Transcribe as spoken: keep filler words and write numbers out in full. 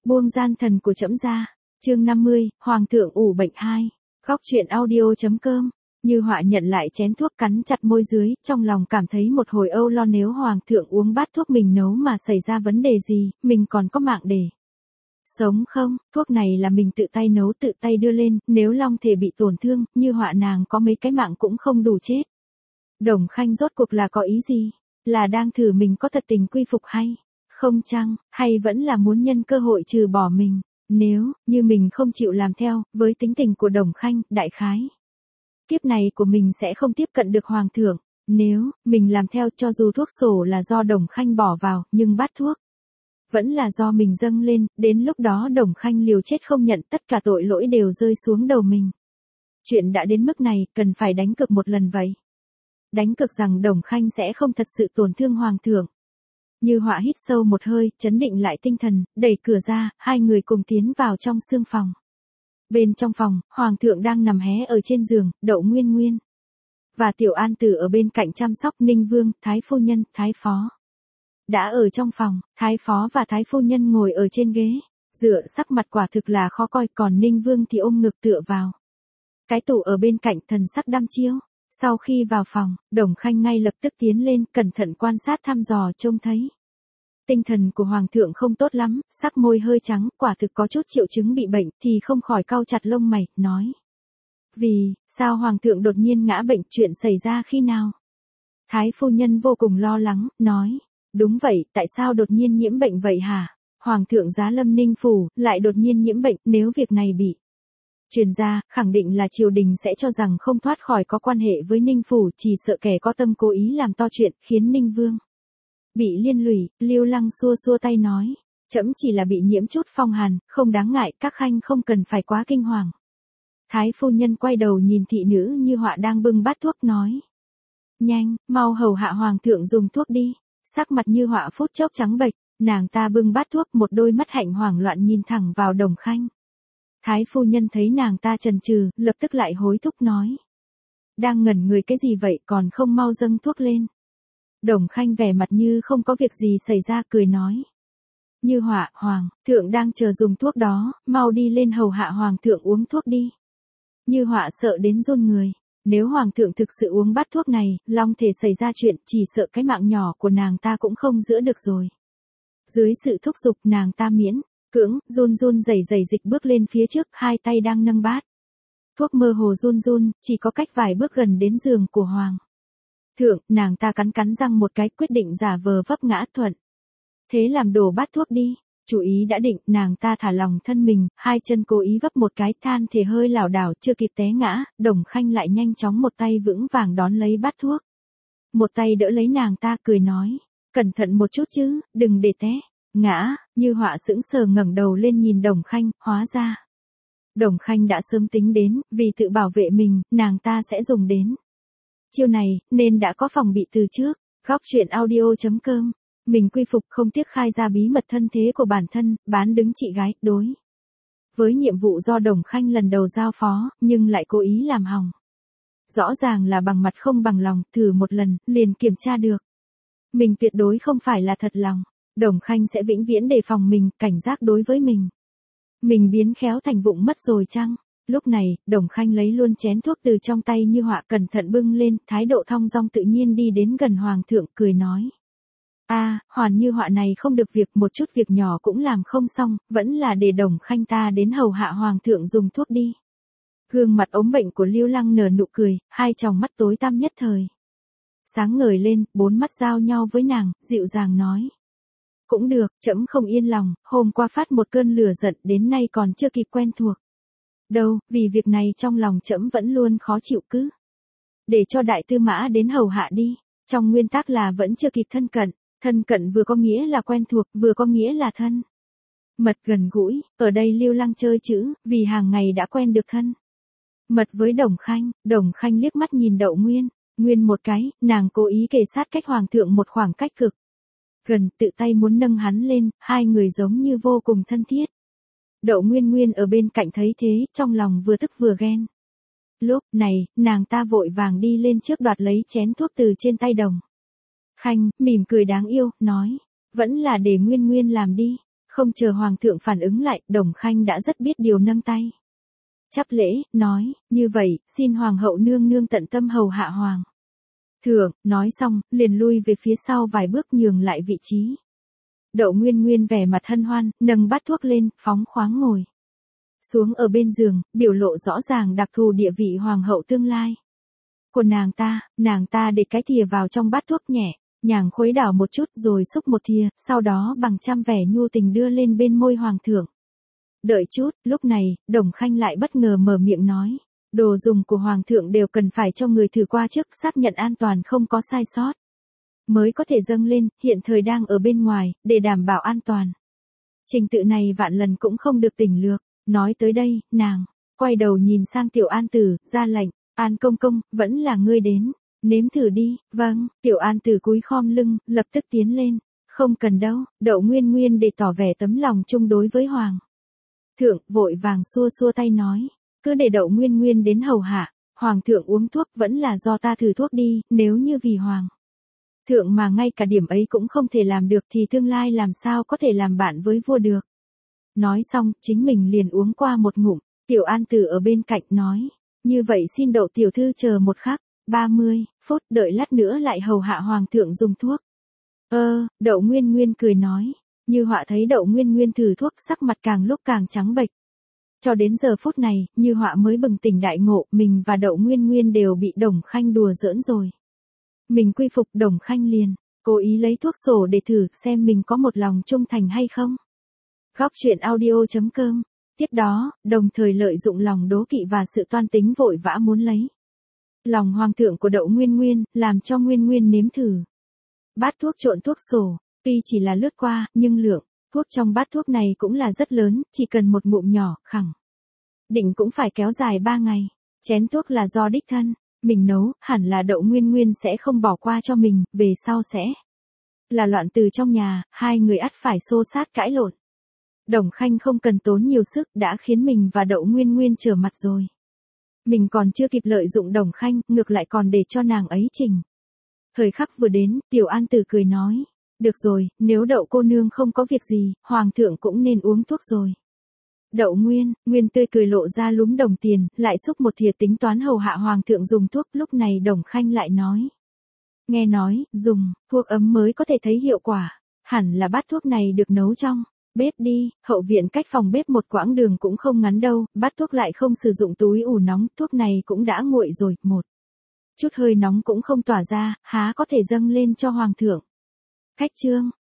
Buông gian thần của trẫm ra. Chương năm mươi, Hoàng thượng ủ bệnh hai. Góc truyện audio.com. Như Họa nhận lại chén thuốc cắn chặt môi dưới, trong lòng cảm thấy một hồi âu lo nếu Hoàng thượng uống bát thuốc mình nấu mà xảy ra vấn đề gì, mình còn có mạng để sống không? Thuốc này là mình tự tay nấu tự tay đưa lên, nếu long thể bị tổn thương, Như Họa nàng có mấy cái mạng cũng không đủ chết. Đồng Khanh rốt cuộc là có ý gì? Là đang thử mình có thật tình quy phục hay không chăng, hay vẫn là muốn nhân cơ hội trừ bỏ mình? Nếu như mình không chịu làm theo, với tính tình của Đồng Khanh, đại khái kiếp này của mình sẽ không tiếp cận được Hoàng thượng. Nếu mình làm theo, cho dù thuốc sổ là do Đồng Khanh bỏ vào, nhưng bát thuốc vẫn là do mình dâng lên, đến lúc đó Đồng Khanh liều chết không nhận, tất cả tội lỗi đều rơi xuống đầu mình. Chuyện đã đến mức này, cần phải đánh cược một lần vậy. Đánh cược rằng Đồng Khanh sẽ không thật sự tổn thương Hoàng thượng. Như Họa hít sâu một hơi, trấn định lại tinh thần, đẩy cửa ra, hai người cùng tiến vào trong sương phòng. Bên trong phòng, Hoàng thượng đang nằm hé ở trên giường, Đậu Nguyên Nguyên và Tiểu An Tử ở bên cạnh chăm sóc. Ninh Vương, Thái phu nhân, Thái phó đã ở trong phòng. Thái phó và Thái phu nhân ngồi ở trên ghế dựa, sắc mặt quả thực là khó coi, còn Ninh Vương thì ôm ngực tựa vào cái tủ ở bên cạnh, thần sắc đăm chiêu. Sau khi vào phòng, Đồng Khanh ngay lập tức tiến lên, cẩn thận quan sát thăm dò, trông thấy tinh thần của Hoàng thượng không tốt lắm, sắc môi hơi trắng, quả thực có chút triệu chứng bị bệnh, thì không khỏi cau chặt lông mày, nói: Vì sao Hoàng thượng đột nhiên ngã bệnh, chuyện xảy ra khi nào? Thái phu nhân vô cùng lo lắng, nói: Đúng vậy, tại sao đột nhiên nhiễm bệnh vậy hả? Hoàng thượng giá lâm Ninh phủ, lại đột nhiên nhiễm bệnh, nếu việc này bị truyền ra, khẳng định là triều đình sẽ cho rằng không thoát khỏi có quan hệ với Ninh phủ, chỉ sợ kẻ có tâm cố ý làm to chuyện, khiến Ninh Vương bị liên lụy. Lưu Lăng xua xua tay nói: Trẫm chỉ là bị nhiễm chút phong hàn, không đáng ngại, các khanh không cần phải quá kinh hoàng. Thái phu nhân quay đầu nhìn thị nữ Như Họa đang bưng bát thuốc, nói: Nhanh, mau hầu hạ Hoàng thượng dùng thuốc đi. Sắc mặt Như Họa phút chốc trắng bệch, nàng ta bưng bát thuốc, một đôi mắt hạnh hoảng loạn nhìn thẳng vào Đồng Khanh. Thái phu nhân thấy nàng ta chần chừ, lập tức lại hối thúc nói: Đang ngẩn người cái gì vậy, còn không mau dâng thuốc lên. Đồng Khanh vẻ mặt như không có việc gì xảy ra, cười nói: Như Họa, Hoàng thượng đang chờ dùng thuốc đó, mau đi lên hầu hạ Hoàng thượng uống thuốc đi. Như Họa sợ đến run người, nếu Hoàng thượng thực sự uống bát thuốc này, long thể xảy ra chuyện, chỉ sợ cái mạng nhỏ của nàng ta cũng không giữ được rồi. Dưới sự thúc giục, nàng ta miễn cưỡng, run run rẩy rẩy dịch bước lên phía trước, hai tay đang nâng bát thuốc mơ hồ run run, chỉ có cách vài bước gần đến giường của Hoàng thượng, nàng ta cắn cắn răng một cái, quyết định giả vờ vấp ngã thuận thế làm đổ bát thuốc đi. Chủ ý đã định, nàng ta thả lòng thân mình, hai chân cố ý vấp một cái, than thể hơi lảo đảo, chưa kịp té ngã, Đồng Khanh lại nhanh chóng một tay vững vàng đón lấy bát thuốc, một tay đỡ lấy nàng ta, cười nói: Cẩn thận một chút chứ, đừng để té ngã. Như Họa sững sờ ngẩng đầu lên nhìn Đồng Khanh, hóa ra Đồng Khanh đã sớm tính đến, vì tự bảo vệ mình, nàng ta sẽ dùng đến chiêu này, nên đã có phòng bị từ trước. Góc truyện audio.com. Mình quy phục, không tiếc khai ra bí mật thân thế của bản thân, bán đứng chị gái, đối với nhiệm vụ do Đồng Khanh lần đầu giao phó, nhưng lại cố ý làm hỏng. Rõ ràng là bằng mặt không bằng lòng, thử một lần, liền kiểm tra được mình tuyệt đối không phải là thật lòng. Đồng Khanh sẽ vĩnh viễn đề phòng mình, cảnh giác đối với mình. Mình biến khéo thành vụng mất rồi chăng? Lúc này, Đồng Khanh lấy luôn chén thuốc từ trong tay Như Họa, cẩn thận bưng lên, thái độ thong dong tự nhiên đi đến gần Hoàng thượng, cười nói: A, à, Hoàn Như Họa này không được việc, một chút việc nhỏ cũng làm không xong, vẫn là để Đồng Khanh ta đến hầu hạ Hoàng thượng dùng thuốc đi. Gương mặt ốm bệnh của Lưu Lăng nở nụ cười, hai tròng mắt tối tăm nhất thời sáng ngời lên, bốn mắt giao nhau với nàng, dịu dàng nói: Cũng được, trẫm không yên lòng, hôm qua phát một cơn lửa giận, đến nay còn chưa kịp quen thuộc đâu, vì việc này trong lòng trẫm vẫn luôn khó chịu, cứ để cho đại tư mã đến hầu hạ đi. Trong nguyên tắc là vẫn chưa kịp thân cận, thân cận vừa có nghĩa là quen thuộc, vừa có nghĩa là thân mật gần gũi, ở đây Lưu Lăng chơi chữ, vì hàng ngày đã quen được thân mật với Đồng Khanh. Đồng Khanh liếc mắt nhìn Đậu Nguyên Nguyên một cái, nàng cố ý kề sát cách Hoàng thượng một khoảng cách cực gần, tự tay muốn nâng hắn lên, hai người giống như vô cùng thân thiết. Đậu Nguyên Nguyên ở bên cạnh thấy thế, trong lòng vừa tức vừa ghen. Lúc này, nàng ta vội vàng đi lên trước đoạt lấy chén thuốc từ trên tay Đồng Khanh, mỉm cười đáng yêu, nói: Vẫn là để Nguyên Nguyên làm đi, Không chờ hoàng thượng phản ứng lại, Đồng Khanh đã rất biết điều nâng tay. Chắp lễ, nói, như vậy, xin hoàng hậu nương nương tận tâm hầu hạ hoàng thượng, nói xong, liền lui về phía sau vài bước nhường lại vị trí. Đậu Nguyên Nguyên vẻ mặt hân hoan, nâng bát thuốc lên, phóng khoáng ngồi xuống ở bên giường, biểu lộ rõ ràng đặc thù địa vị hoàng hậu tương lai của nàng ta. Nàng ta để cái thìa vào trong bát thuốc nhẹ nhàng khuấy đảo một chút rồi xúc một thìa, sau đó bằng trăm vẻ nhu tình đưa lên bên môi hoàng thượng. Đợi chút, lúc này, Đồng Khanh lại bất ngờ mở miệng nói, đồ dùng của hoàng thượng đều cần phải cho người thử qua trước, xác nhận an toàn không có sai sót mới có thể dâng lên, hiện thời đang ở bên ngoài, để đảm bảo an toàn. Trình tự này vạn lần cũng không được tỉnh lược. Nói tới đây, nàng quay đầu nhìn sang Tiểu An Tử, ra lệnh, An công công, vẫn là ngươi đến, nếm thử đi. Vâng, Tiểu An Tử cúi khom lưng, lập tức tiến lên, không cần đâu. Đậu Nguyên Nguyên để tỏ vẻ tấm lòng chung đối với hoàng thượng, vội vàng xua xua tay nói, cứ để Đậu Nguyên Nguyên đến hầu hạ, hoàng thượng uống thuốc vẫn là do ta thử thuốc đi, nếu như vì hoàng thượng mà ngay cả điểm ấy cũng không thể làm được thì tương lai làm sao có thể làm bạn với vua được. Nói xong, chính mình liền uống qua một ngụm. Tiểu An Tử ở bên cạnh nói, như vậy xin Đậu tiểu thư chờ một khắc, ba mươi phút, đợi lát nữa lại hầu hạ hoàng thượng dùng thuốc. Ơ, Đậu Nguyên Nguyên cười nói, Như Họa thấy Đậu Nguyên Nguyên thử thuốc, sắc mặt càng lúc càng trắng bệch. Cho đến giờ phút này, Như Họa mới bừng tỉnh đại ngộ, mình và Đậu Nguyên Nguyên đều bị Đồng Khanh đùa giỡn rồi. Mình quy phục, Đồng Khanh liền cố ý lấy thuốc sổ để thử xem mình có một lòng trung thành hay không. Góc truyện audio chấm com. Tiếp đó, đồng thời lợi dụng lòng đố kỵ và sự toan tính vội vã muốn lấy lòng hoàng thượng của Đậu Nguyên Nguyên, làm cho Nguyên Nguyên nếm thử bát thuốc trộn thuốc sổ. Tuy chỉ là lướt qua, nhưng lượng thuốc trong bát thuốc này cũng là rất lớn, chỉ cần một ngụm nhỏ, khẳng định cũng phải kéo dài ba ngày. Chén thuốc là do đích thân mình nấu, hẳn là Đậu Nguyên Nguyên sẽ không bỏ qua cho mình, về sau sẽ là loạn từ trong nhà, hai người ắt phải xô xát cãi lộn. Đồng Khanh không cần tốn nhiều sức đã khiến mình và Đậu Nguyên Nguyên trở mặt rồi. Mình còn chưa kịp lợi dụng Đồng Khanh, ngược lại còn để cho nàng ấy trình. Thời khắc vừa đến, Tiểu An Tử cười nói, được rồi, nếu Đậu cô nương không có việc gì, hoàng thượng cũng nên uống thuốc rồi. Đậu Nguyên, Nguyên tươi cười lộ ra lúm đồng tiền, lại xúc một thìa tính toán hầu hạ hoàng thượng dùng thuốc. Lúc này Đồng Khanh lại nói, nghe nói, dùng thuốc ấm mới có thể thấy hiệu quả, hẳn là bát thuốc này được nấu trong bếp đi. Hậu viện cách phòng bếp một quãng đường cũng không ngắn đâu, bát thuốc lại không sử dụng túi ủ nóng, thuốc này cũng đã nguội rồi, một chút hơi nóng cũng không tỏa ra, há có thể dâng lên cho hoàng thượng. Khách trương,